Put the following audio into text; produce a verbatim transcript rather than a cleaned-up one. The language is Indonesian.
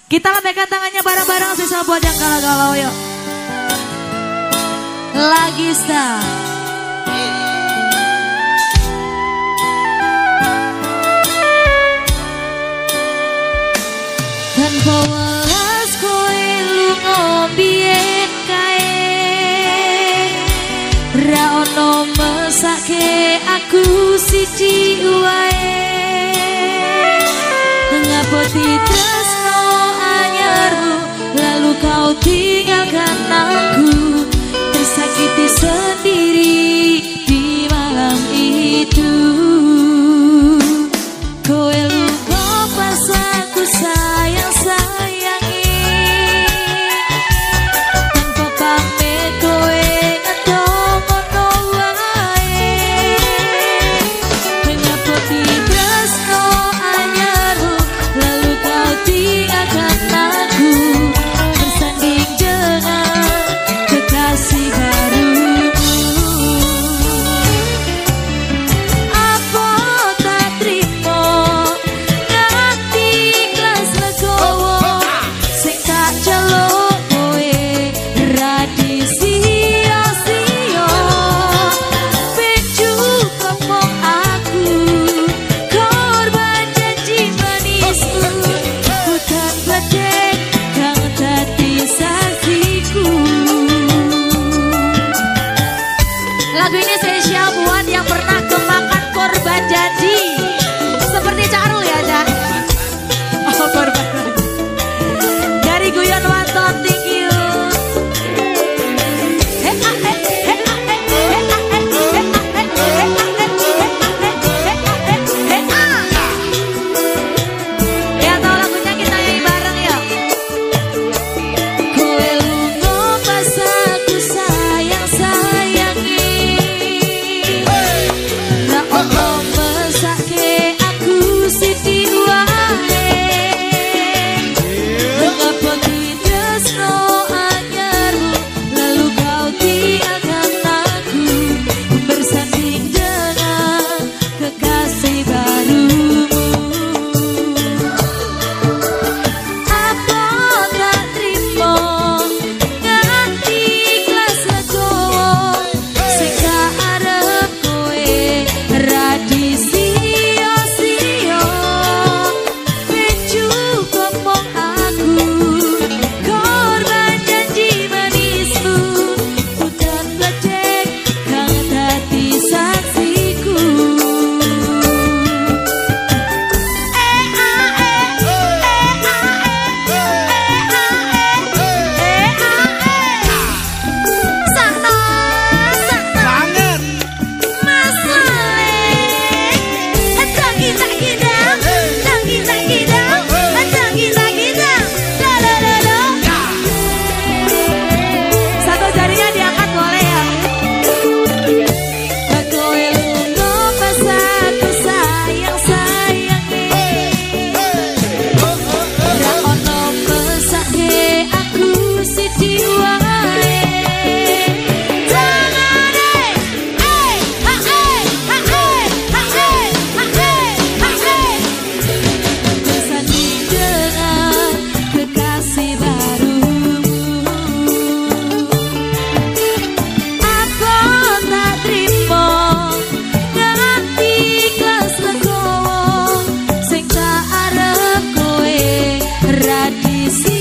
Kita lambaikan tangannya bareng-bareng sisa buat yang galau-galau yuk. Lagi star. Tanpa welas kowe lunga biyen kae, ra ono mesake aku siji wae. Ngapoti tresno anyarmu, lalu kau tinggalkan aku, tersakiti sendiri di malam itu. Kowe lupa pas aku sayang sayangi, tanpa pamit kowe ngedomono wae. Ngapoti tresno anyarmu, lalu kau tinggalkan aku, bersanding dengan kekasih barumu. Apa tak terima nganti ikhlas legowo, sing tak celuk kowe ra disia-sia. Beju ngomong aku korban janji manisku, bukan bedek kang dadi saksiku. Lagu ini spesial buat yang pernah kemakan korban janji, seperti Carul ya, Cak. Oh, korban. Dari Guyon Waton, thank you. He, ah, he, he, ah, he, he, ah, he, he, ah, he, he, ah, he, he, ah, he, he, he, ah. Ya, tahu lagunya kita nyanyi bareng ya. Kowe lunga pas aku sayang sayangi, ra ono mesake aku siji wae. Mengapa tresno anyarmu, lalu kau tinggalkan aku, bersanding dengan kekasih barumu. Apa tak terima nganti ikhlas legowo, sing tak arep kowe ra disia-sia. Beju ngomong aku korban janji manisku, bukan bedek kang dadi saksiku. Eh ah eh, eh ah eh, eh ah eh, eh ah eh. Sakno, sakno Banget. Mas Saleh. Tangi tangi dang, tangi tangi dang, tangi tangi dang. La la la la. Satu jarinya diangkat boleh ya. Kowe lunga pas aku sayang sayangi, ra ono mesake aku siji wae. Tangane, eh, ha eh, ha eh, ha eh, ha eh, ha eh. Bersanding dengan kekasih barumu. Apa tak terima nganti ikhlas legowo, sing tak arep kowe ra disia.